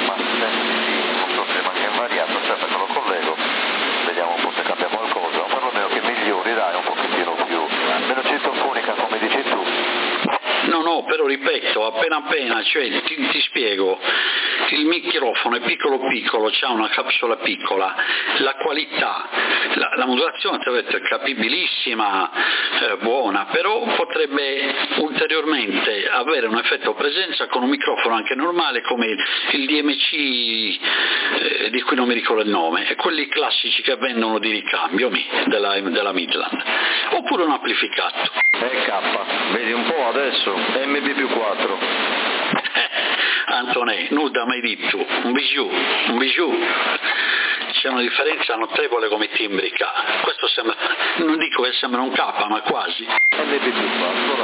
ma senti sì, non so se manca invariato, aspetta che lo collego, vediamo un po' se cambia qualcosa, o perlomeno che migliori, dai, un pochettino più, meno citofonica come dici tu. No, no, però ripeto, appena appena, cioè ti, ti spiego, il microfono è piccolo piccolo, c'ha una capsula piccola, la qualità, la, la modulazione è capibilissima, eh, buona, però potrebbe ulteriormente avere un effetto presenza con un microfono anche normale come il D M C eh, di cui non mi ricordo il nome, e quelli classici che vendono di ricambio della, della Midland, oppure un amplificato. E K, vedi un po' adesso, M B più quattro. Eh, Antonè, nuda mai detto, un bijou, un bijou. C'è una differenza notevole come timbrica. Questo sembra, non dico che sembra un K, ma quasi. M B più quattro,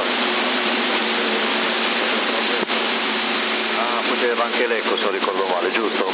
ah, poi c'era anche l'Eco, se non ricordo male, giusto?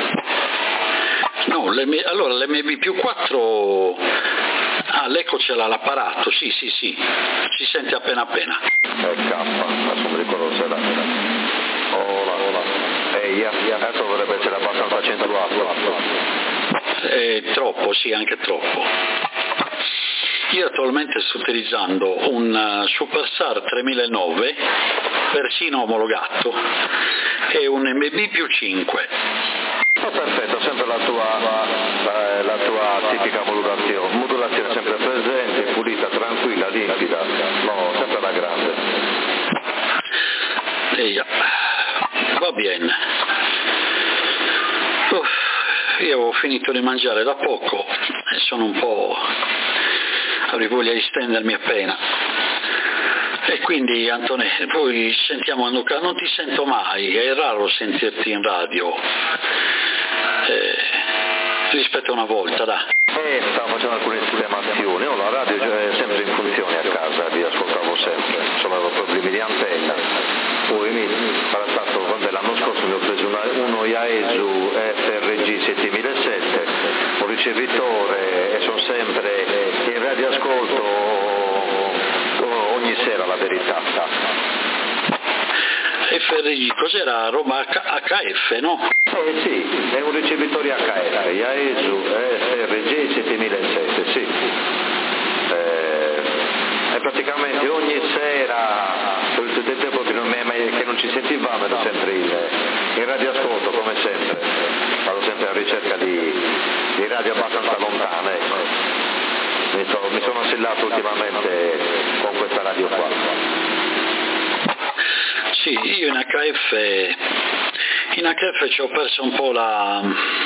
No, allora l'M B più quattro, ah, l'Eco ce l'ha l'apparato, sì, sì, sì, si sente appena appena. E K, adesso non mi ricordo se era. Ora, ora. Ehi, adesso dovrebbe essere abbastanza accentuato. È troppo, sì, anche troppo. Io attualmente sto utilizzando un Superstar tremilanove, persino omologato, e un M B più cinque. Oh, perfetto, sempre la tua, la, la tua tipica modulazione, modulazione sempre presente, pulita, tranquilla, limpida, no, sempre alla grande. Eia, va bene. Uff, io ho finito di mangiare da poco e sono un po', avrei voglia di stendermi appena. E quindi Antonè, poi sentiamo Luca, non ti sento mai, è raro sentirti in radio eh, rispetto a una volta, dai. Eh, stavo facendo alcune sistemazioni, oh, la radio è sempre in funzione a casa, vi ascoltavo sempre, insomma avevo problemi di antenna, poi mi era stato, vabbè, l'anno scorso mi ho preso una, uno Yaesu F R G settemila sette, un ricevitore e sono sempre in radioascolto ogni sera, la verità. F R G, cos'era? Roba H F, no? Eh sì, è un ricevitore H F, Yaesu F R G settemila sette, sì. Eh, e praticamente ogni sera, per tutto il tempo che non, che non ci sentivamo, ero sempre in, in radioascolto, come sempre. Vado sempre alla ricerca di, di radio abbastanza lontane. Mi, so, mi sono assillato ultimamente con questa radio qua. Sì, io in H F, in H F ci ho perso un po' la,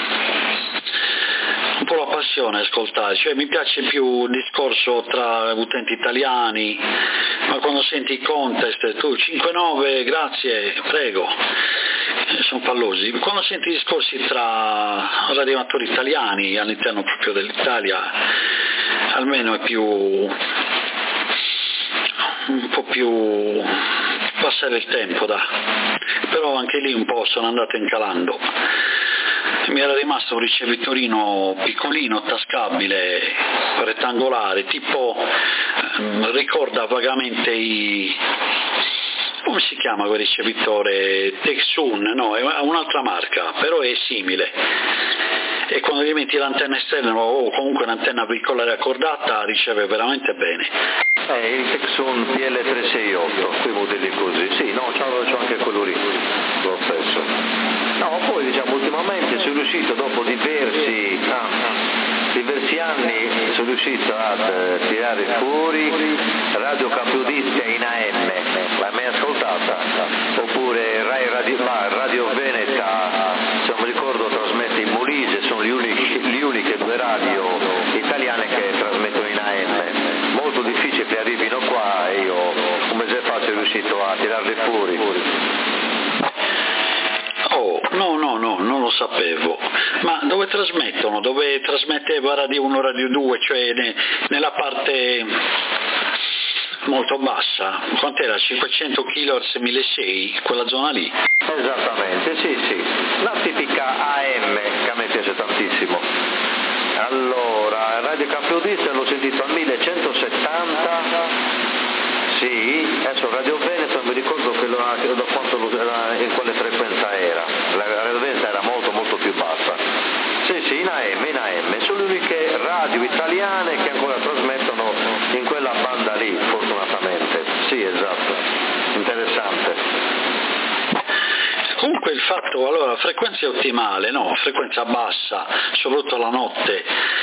un po' la passione a ascoltare, cioè mi piace più il discorso tra utenti italiani, ma quando senti i contest, tu cinque nove, grazie, prego, sono pallosi. Quando senti i discorsi tra radioamatori italiani all'interno proprio dell'Italia, almeno è più, un po' più passare il tempo, da. Però anche lì un po' sono andato incalando. Mi era rimasto un ricevitorino piccolino, tascabile, rettangolare, tipo eh, ricorda vagamente i, come si chiama quel ricevitore? Texun, no, è un'altra marca, però è simile. E quando gli metti l'antenna esterna o comunque un'antenna piccola accordata riceve veramente bene. Eh, il Texun P L tre sei otto, quei modelli così, sì, no, c'ho, c'ho anche quello lì, lo stesso. No, poi diciamo ultimamente sono riuscito dopo diversi, ah, diversi anni, sono riuscito a uh, tirare fuori Radio Capiodista in A M, l'hai mai ascoltata? Oppure Rai Radio, ah, Radio Veneta, se non mi ricordo trasmette in Molise, sono le uniche, le uniche due radio italiane che trasmettono in A M. Molto difficile che arrivino qua e io un mese fa sono riuscito a tirarli fuori. Oh, no, no, no, non lo sapevo. Ma dove trasmettono? Dove trasmetteva Radio uno, Radio due, cioè ne, nella parte molto bassa? Quant'era? cinquecento chilohertz, milleseicento, quella zona lì? Esattamente, sì, sì. La tipica A M che a me piace tantissimo. Allora, Radio Capiodista l'ho sentito al millecentosettanta. Sì, adesso Radio Veneto non mi ricordo che lo, da quanto lo, in quale frequenza era. La Radio Veneto era in A M, in A M, sono le uniche radio italiane che ancora trasmettono in quella banda lì, fortunatamente. Sì, esatto, interessante. Comunque il fatto, allora, frequenza ottimale, no, frequenza bassa, soprattutto la notte,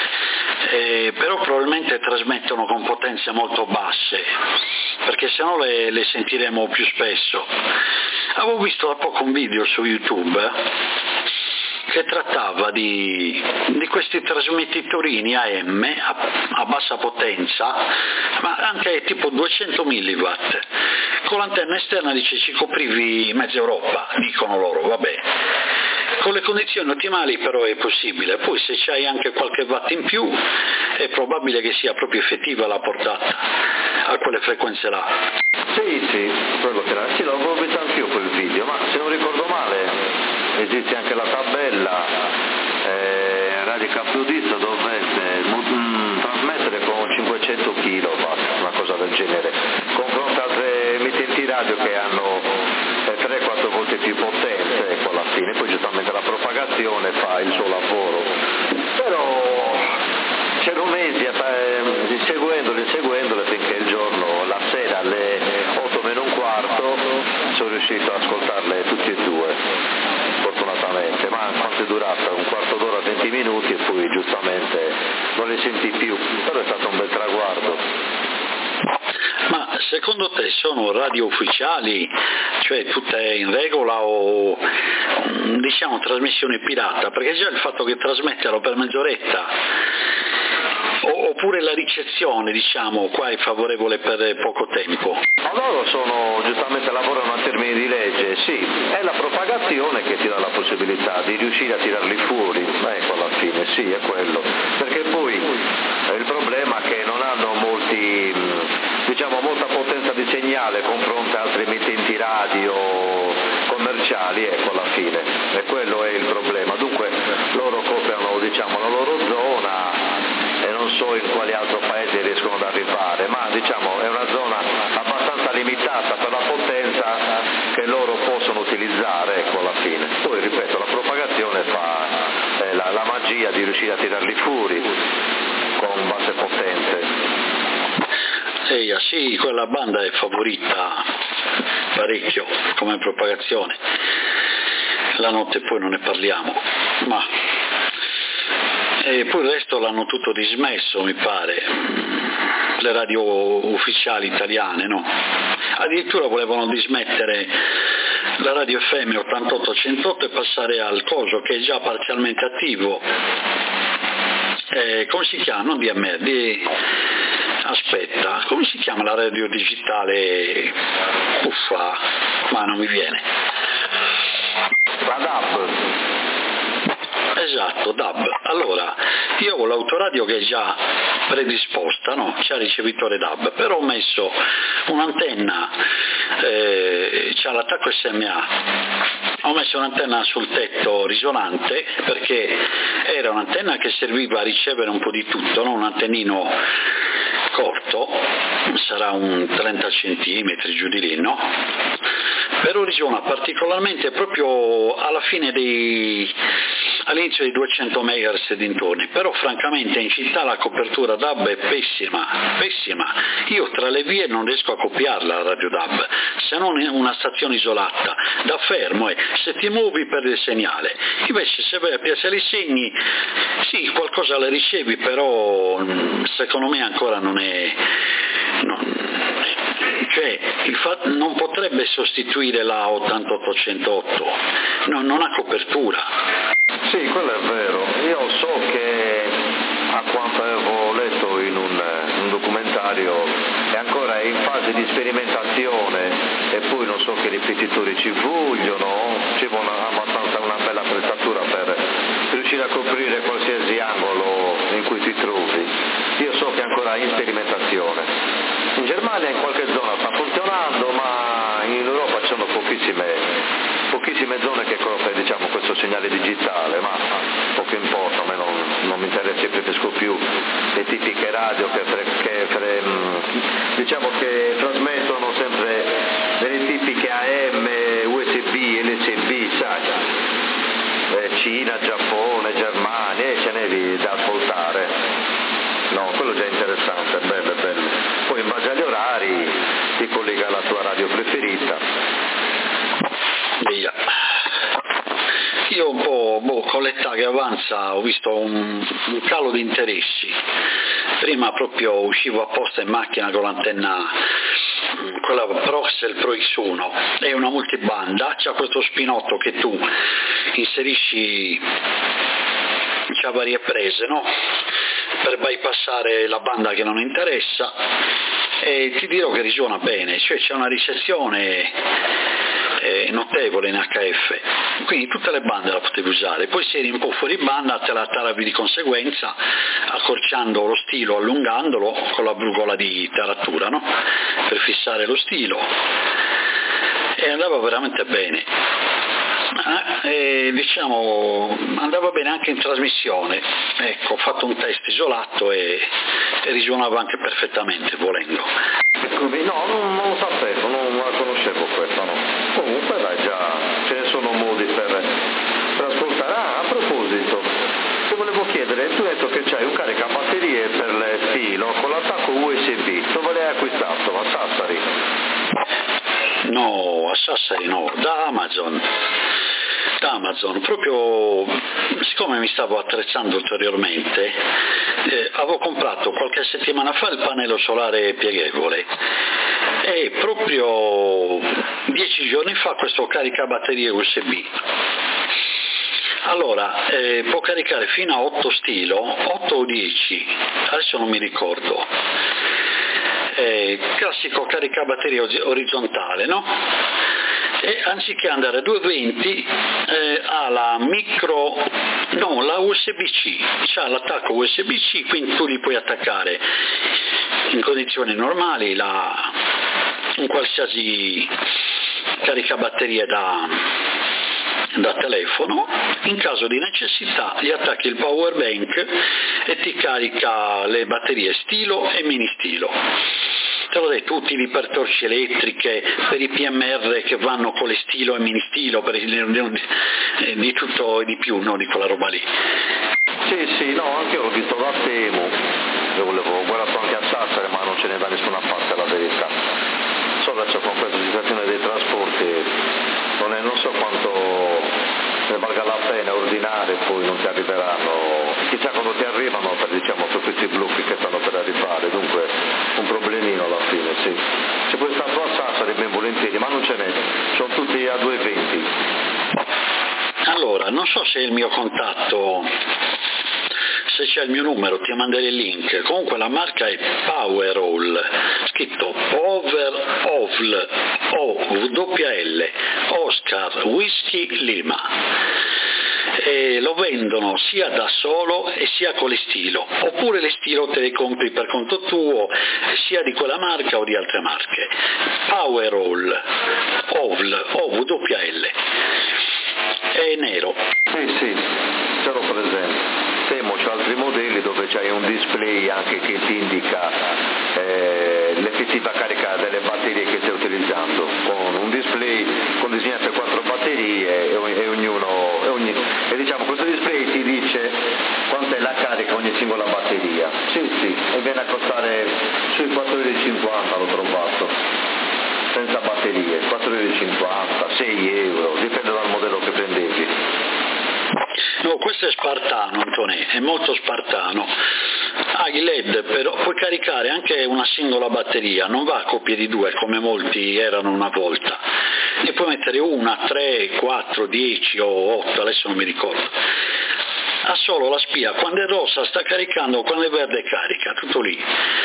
eh, però probabilmente trasmettono con potenze molto basse, perché sennò le, le sentiremo più spesso. Avevo visto da poco un video su YouTube eh, che trattava di, di questi trasmettitorini A M a, a bassa potenza, ma anche tipo duecento milliwatt, con l'antenna esterna dice ci coprivi mezza Europa, dicono loro, vabbè. Con le condizioni ottimali però è possibile, poi se c'hai anche qualche watt in più è probabile che sia proprio effettiva la portata a quelle frequenze là. Sì, sì, quello che era. Sì, l'avevo visto anch'io quel video, ma se non ricordo male esiste anche la tabella, eh, Radio Capiudizio dovrebbe mm, trasmettere con cinquecento chilowatt, una cosa del genere, confronto a altre emittenti radio che hanno eh, tre quattro volte più potenza, ecco, alla fine, poi giustamente la propagazione fa il suo lavoro. Però c'ero mesi eh, inseguendole, inseguendole finché il giorno, la sera alle otto meno un quarto, sono riuscito ad ascoltarle tutte e due, fortunatamente, ma quanto è durata? Un quarto d'ora, venti minuti e poi giustamente non le senti più, però è stato un bel traguardo. Ma secondo te sono radio ufficiali, cioè tutte in regola o diciamo trasmissione pirata? Perché già il fatto che trasmetterlo per mezz'oretta oppure la ricezione, diciamo, qua è favorevole per poco tempo? Ma loro sono, giustamente lavorano a termini di legge, sì, è la propagazione che ti dà la possibilità di riuscire a tirarli fuori, ecco alla fine, sì, è quello, perché poi eh, il problema è che non hanno molti, diciamo, molta potenza di segnale confronto a altri emittenti radio commerciali, ecco alla fine, e quello è il problema, dunque loro copiano, diciamo, la loro zona e non so in quali altri paesi riescono ad arrivare, ma diciamo è una zona abbastanza limitata per la potenza che loro possono utilizzare, ecco alla fine. Poi ripeto, la propagazione fa eh, la, la magia di riuscire a tirarli fuori con basse potenze. Sì, sì, quella banda è favorita parecchio come propagazione, la notte poi non ne parliamo, ma e poi il resto l'hanno tutto dismesso, mi pare, le radio ufficiali italiane, no? Addirittura volevano dismettere la radio F M ottantotto centootto e passare al coso che è già parzialmente attivo, eh, come si chiama? Non D M R, di... aspetta, come si chiama la radio digitale? Uffa, ma non mi viene. La D A B. Esatto, D A B. Allora, io ho l'autoradio che è già predisposta, no? C'ha ricevitore D A B, però ho messo un'antenna, eh, c'ha l'attacco S M A, ho messo un'antenna sul tetto risonante perché era un'antenna che serviva a ricevere un po' di tutto, no? Un antennino corto, sarà un trenta centimetri giù di lì, no? Però risuona particolarmente proprio alla fine dei all'inizio dei duecento megahertz e dintorni, però francamente in città la copertura D A B è pessima, pessima, io tra le vie non riesco a copiarla la radio D A B, se non in una stazione isolata, da fermo è, se ti muovi perdi il segnale, invece se vai a Piazza dei Segni, sì, qualcosa la ricevi, però secondo me ancora non è... Non, cioè il fatto non potrebbe sostituire la ottantotto centootto, no, non ha copertura. Sì, quello è vero, io so che a quanto avevo letto in un, un documentario è ancora in fase di sperimentazione e poi non so che ripetitori ci vogliono, ci vuole abbastanza una bella attrezzatura per riuscire a coprire qualsiasi angolo in cui ti trovi, io so che è ancora in sperimentazione. In Germania in qualche zona sta funzionando, ma in Europa ci sono pochissime, pochissime zone che coprono, diciamo, questo segnale digitale, ma poco importa, a me non, non mi interessa, preferisco più le tipiche radio che, che diciamo che trasmettono sempre delle tipiche A M, U S B, L S B, sai, eh, Cina, Giappone, Germania, e ce n'è con l'età che avanza ho visto un, un calo di interessi. Prima proprio uscivo apposta in macchina con l'antenna, quella Proxel Pro X uno, è una multibanda, c'ha questo spinotto che tu inserisci, c'ha varie prese, no? Per bypassare la banda che non interessa, e ti dirò che risuona bene, cioè c'è una ricezione eh, notevole in H F, quindi tutte le bande la potevi usare. Poi se eri un po' fuori banda te la taravi di conseguenza, accorciando lo stilo, allungandolo con la brugola di taratura, no? Per fissare lo stilo, e andava veramente bene. E, diciamo, andava bene anche in trasmissione. Ecco, ho fatto un test isolato e, e risuonava anche perfettamente, volendo. No, non, non lo sapevo, non la conoscevo questa, no. Comunque dai, già ce ne sono modi per, per ascoltare. Ah, a proposito, ti volevo chiedere, tu hai detto che c'hai un caricabatterie per le stilo con l'attacco U S B, dove l'hai acquistato? A Sassari? No, a Sassari no, da Amazon. Da Amazon, proprio siccome mi stavo attrezzando ulteriormente, eh, avevo comprato qualche settimana fa il pannello solare pieghevole e proprio dieci giorni fa questo caricabatterie U S B. Allora, eh, può caricare fino a otto stilo, otto o dieci, adesso non mi ricordo. Eh, classico caricabatterie orizzontale, no? E anziché andare a duecentoventi eh, ha la micro, no, la U S B C, c'ha l'attacco U S B C, quindi tu li puoi attaccare in condizioni normali, la, in qualsiasi caricabatterie da, da telefono. In caso di necessità gli attacchi il power bank e ti carica le batterie stilo e mini stilo. Te l'ho detto, utili per torci elettriche, per i P M R che vanno con le stilo e mini stilo, per il, di tutto e di più, no, di quella roba lì. Sì, sì, no, anche io l'ho visto da Temu, io volevo, ho guardato anche a Sassari, ma non ce n'è da nessuna parte, la verità. So che c'è con questa situazione dei trasporti, non, è, non so quanto ne valga la pena ordinare, poi non ti arriveranno, chissà quando ti arrivano per, diciamo, per questi blocchi che stanno per arrivare, dunque un problemino alla fine, sì. Se puoi stare a Sassari ben volentieri, ma non ce n'è, sono tutti a duecentoventi. Allora, non so se è il mio contatto, se c'è il mio numero ti manderei il link. Comunque la marca è Powerol, scritto Powerol, O W L, Oscar Whisky Lima, e lo vendono sia da solo e sia con le stilo, oppure le stilo te le compri per conto tuo, sia di quella marca o di altre marche. Powerol, O W L, è nero. Sì, sì, ce l'ho presente. Temo c'è altri modelli dove c'hai un display anche che ti indica eh, l'effettiva carica delle batterie che stai utilizzando, con un display con disegnate quattro batterie e, e ognuno e, ogni, e diciamo questo display ti dice quant'è la carica ogni singola batteria. Sì, sì, e viene a costare sui quattro euro e cinquanta, l'ho trovato, senza batterie, quattro euro e cinquanta, sei euro, dipende dal modello che prendevi. No, questo è spartano, Antonè, è molto spartano. Ha i L E D, però puoi caricare anche una singola batteria, non va a coppie di due come molti erano una volta. Ne puoi mettere una, tre, quattro, dieci o otto, adesso non mi ricordo. Ha solo la spia, quando è rossa sta caricando, quando è verde carica, tutto lì.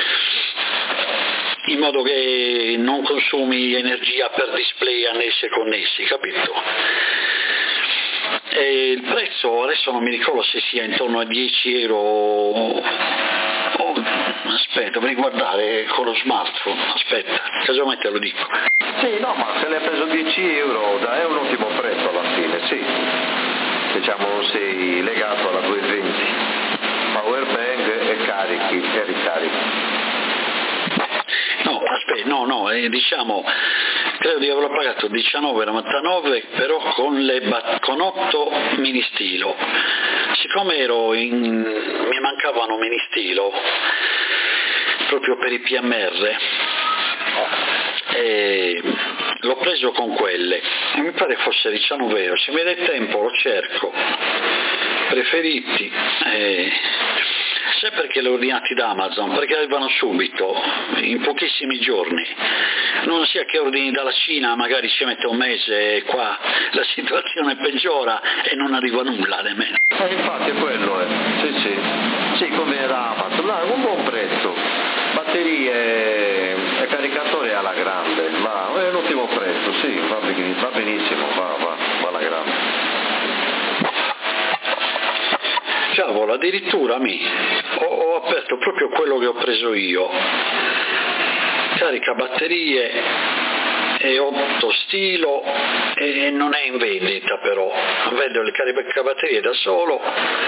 In modo che non consumi energia per display annessi e connessi, capito? E il prezzo adesso non mi ricordo se sia intorno a dieci euro, oh, aspetta, dovrei guardare con lo smartphone, aspetta, casomai te lo dico. Sì, no, ma se l'hai preso dieci euro è un ottimo prezzo alla fine, sì, diciamo sei legato alla duecentoventi, power bank e carichi e ricarichi. No, aspetta, no, no, eh, diciamo, credo di averlo pagato diciannove virgola novantanove, però con, le bat- con otto mini stilo. Siccome ero in, mi mancavano mini stilo, proprio per i P M R, e l'ho preso con quelle, e mi pare fosse diciannove euro, se mi dai tempo lo cerco. preferiti. Eh, sai perché li ho ordinati da Amazon? Perché arrivano subito, in pochissimi giorni. Non sia che ordini dalla Cina, magari ci mette un mese e qua la situazione peggiora e non arriva nulla nemmeno. Eh, infatti è quello, eh. Sì, sì. Sì, conviene da Amazon, là, un buon prezzo. Batterie e caricatore alla grande, ma è un ottimo prezzo, sì, va benissimo, va, benissimo, va, va, va alla grande. Cavolo, addirittura mi ho, ho aperto proprio quello che ho preso io. Carica batterie e otto stilo e non è in vendita però, vedo il caricabatterie da solo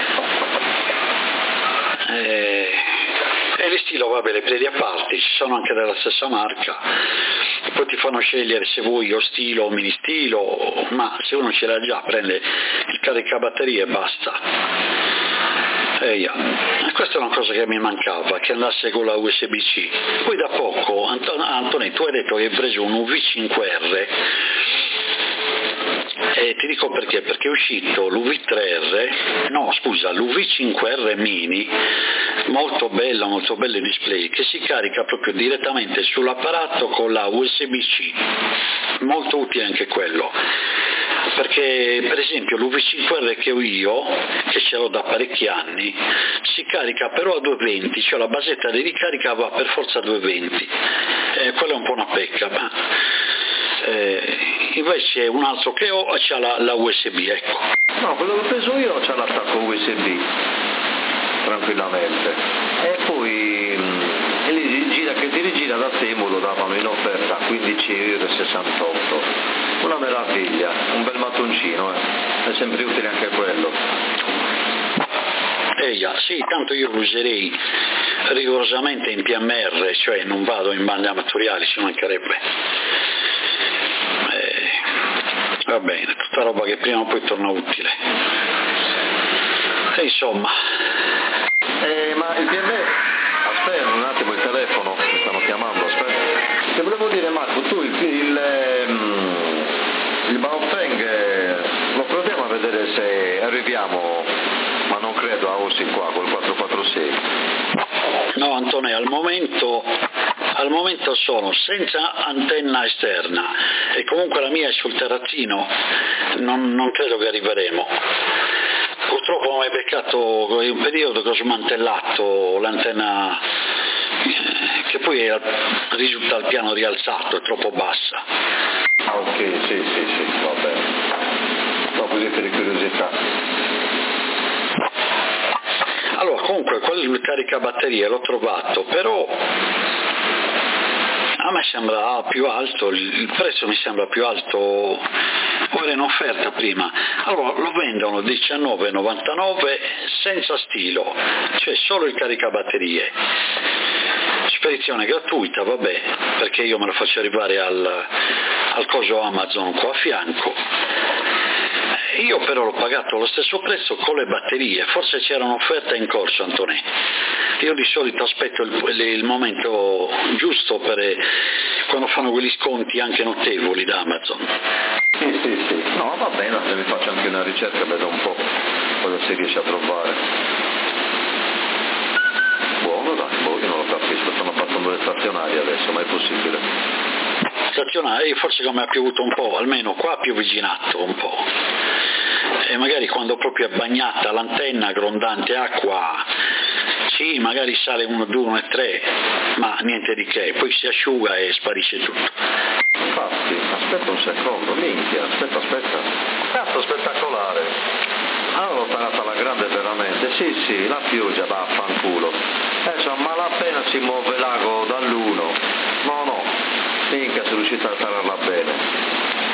e, e il stilo vabbè le piedi a parte, ci sono anche della stessa marca, poi ti fanno scegliere se vuoi o stilo o mini stilo, ma se uno ce l'ha già prende il caricabatterie e basta. Eh, yeah. Questa è una cosa che mi mancava, che andasse con la U S B C. Poi da poco, Anton- Antonio, tu hai detto che hai preso un U V cinque R e ti dico perché, perché è uscito l'U V tre R, no scusa, l'U V cinque R mini, molto bello, molto bello il display, che si carica proprio direttamente sull'apparato con la U S B C, molto utile anche quello. Perché per esempio l'U V cinque R che ho io, che ce l'ho da parecchi anni, si carica però a duecentoventi, cioè la basetta di ricarica va per forza a duecentoventi, eh, quella è un po' una pecca, ma eh, invece un altro che ho c'ha la, la U S B, ecco. No, quello che ho preso io c'ha l'attacco U S B, tranquillamente, e poi mh, e lì gira, che ti rigira da Temu lo davano in offerta a quindici virgola sessantotto euro. Una meraviglia, un bel mattoncino, eh. È sempre utile anche quello. Eia, sì, tanto io lo userei rigorosamente in P M R, cioè non vado in bande amatoriali, ci mancherebbe. Eh, va bene, tutta roba che prima o poi torna utile. E insomma. Eh, ma il P M R, aspetta un attimo il telefono, mi stanno chiamando, aspetta. Che volevo dire Marco, tu il, il, il Baofeng eh, lo proviamo a vedere se arriviamo, ma non credo a Ossi qua col quattro quattro sei. No Antonio, al momento, al momento sono senza antenna esterna e comunque la mia è sul terrazzino, non, non credo che arriveremo. Purtroppo mi è beccato in un periodo che ho smantellato l'antenna, che poi è, risulta al piano rialzato, è troppo bassa. Ah ok, sì, sì, sì, va bene. No, così per curiosità. Allora, comunque, quello il caricabatterie l'ho trovato, però a me sembra più alto, il prezzo mi sembra più alto, o era in offerta prima. Allora, lo vendono diciannove virgola novantanove senza stilo, cioè solo il caricabatterie. Spedizione gratuita, vabbè, perché io me lo faccio arrivare al, al coso Amazon qua a fianco. Io però l'ho pagato lo stesso prezzo con le batterie, forse c'era un'offerta in corso, Antonè. Io di solito aspetto il, il momento giusto per quando fanno quegli sconti anche notevoli da Amazon. Sì, sì, sì, no va bene, se mi faccio anche una ricerca vedo un po' cosa si riesce a trovare. Buono dai, boh, io non lo capisco, stanno facendo le stazionarie adesso, ma è possibile? Stazionarie, forse come ha piovuto un po', almeno qua ha pioviginato un po'. E magari quando proprio è bagnata l'antenna grondante acqua, sì, magari sale uno, due, uno e tre, ma niente di che, poi si asciuga e sparisce tutto. Infatti, aspetta un secondo, minchia, aspetta, aspetta, cazzo spettacolare. Ah, l'ho tarata alla grande veramente, sì sì, la pioggia va a fanculo. Adesso a malapena si muove l'ago dall'uno, no no, minchia sono riuscita a tararla bene.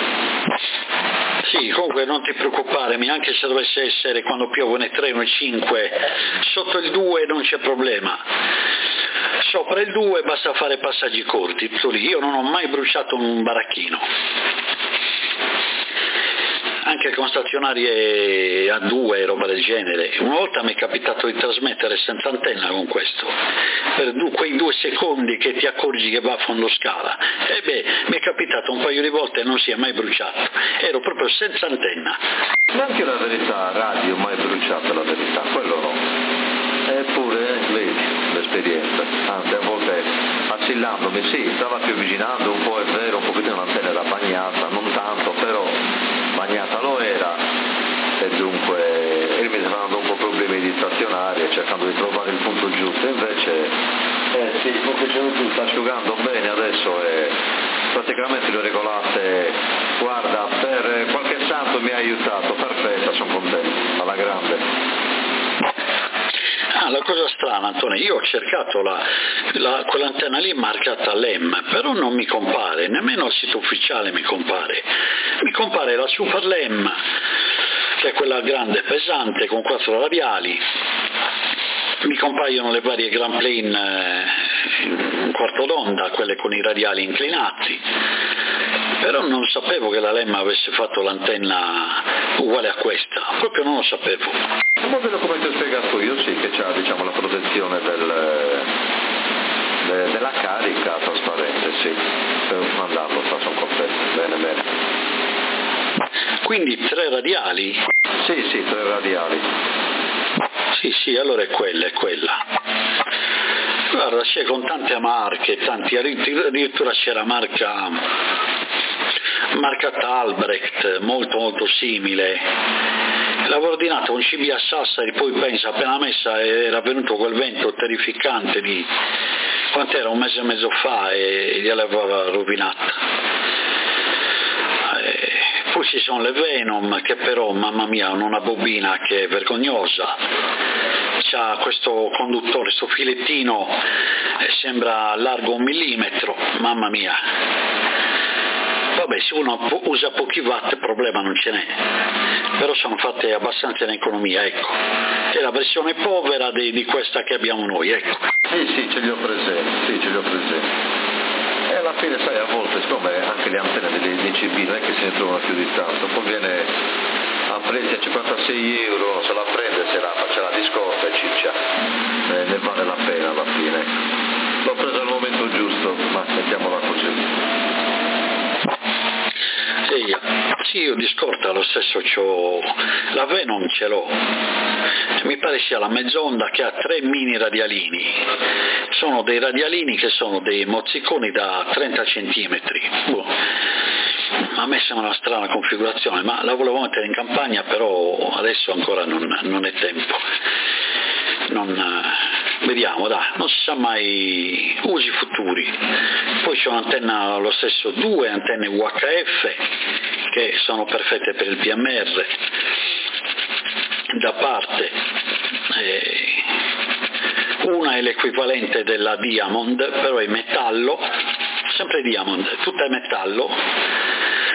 Sì, comunque non ti preoccupare, anche se dovesse essere quando piovono tre o cinque, sotto il due non c'è problema. Sopra il due basta fare passaggi corti, tutto lì. Io non ho mai bruciato un baracchino. Anche con stazionarie a due e roba del genere. Una volta mi è capitato di trasmettere senza antenna con questo, per du- quei due secondi che ti accorgi che va a fondo scala. E beh, mi è capitato un paio di volte e non si è mai bruciato, ero proprio senza antenna. Neanche la verità, radio mai bruciata la verità, quello no. Eppure, vedi, l'esperienza, anzi a volte assillandomi, sì, stava più avvicinando, un po' è vero, un pochettino l'antenna era bagnata, non tanto, però bagnata lo era, e dunque e mi stava dando un po' problemi di stazionaria, cercando di trovare il punto giusto, invece, eh sì, come dicevo tu, sta asciugando bene adesso e praticamente le regolate, guarda, per qualche santo mi ha aiutato, perfetta, sono contento, alla grande. Ah, la cosa strana, Antonio, io ho cercato la, la, quell'antenna lì marcata L E M, però non mi compare, nemmeno al sito ufficiale mi compare. Mi compare la Super L E M, che è quella grande pesante con quattro radiali, mi compaiono le varie Grand Plane in quarto d'onda, quelle con i radiali inclinati, però non sapevo che la L E M avesse fatto l'antenna uguale a questa, proprio non lo sapevo. Un modello come ti ho spiegato io, sì, che ha, diciamo, la protezione del, de, della carica trasparente, sì, per mandarlo, fa, sono contento, bene, bene. Quindi tre radiali? Sì, sì, tre radiali. Sì, sì, allora è quella, è quella. Guarda, c'è con tante marche, tanti, addirittura c'era marca, marca Talbrecht, molto molto simile. L'avevo ordinato un C B a Sassari, poi pensa, appena messa era venuto quel vento terrificante di, quant'era, un mese e mezzo fa, e gliel'aveva rovinata. E poi ci sono le Venom, che però, mamma mia, hanno una bobina che è vergognosa. C'ha questo conduttore, questo filettino, eh, sembra largo un millimetro, mamma mia. Vabbè, se uno usa pochi watt il problema non ce n'è, però sono fatte abbastanza in economia, ecco. È la versione povera di, di questa che abbiamo noi, ecco. Sì, sì, ce li ho presenti, sì, ce li ho presenti. E alla fine, sai, a volte, siccome anche le antenne delle D C B non è che se ne trovano più di tanto, conviene a prezzi a cinquantasei euro, se la prende, se la faccia la discorda e ciccia, eh, ne vale la pena alla fine. L'ho presa al momento giusto, ma mettiamola così. Sì, sì, io di scorta lo stesso c'ho, la Venom ce l'ho, mi pare sia la mezz'onda che ha tre mini radialini, sono dei radialini che sono dei mozziconi da trenta centimetri. Boh. A me sembra una strana configurazione, ma la volevo mettere in campagna, però adesso ancora non, non è tempo. Non, vediamo, dai, non si sa mai, usi futuri. Poi c'è un'antenna, lo stesso, due antenne U H F che sono perfette per il P M R da parte, eh, una è l'equivalente della Diamond, però è metallo, sempre Diamond, tutta è metallo,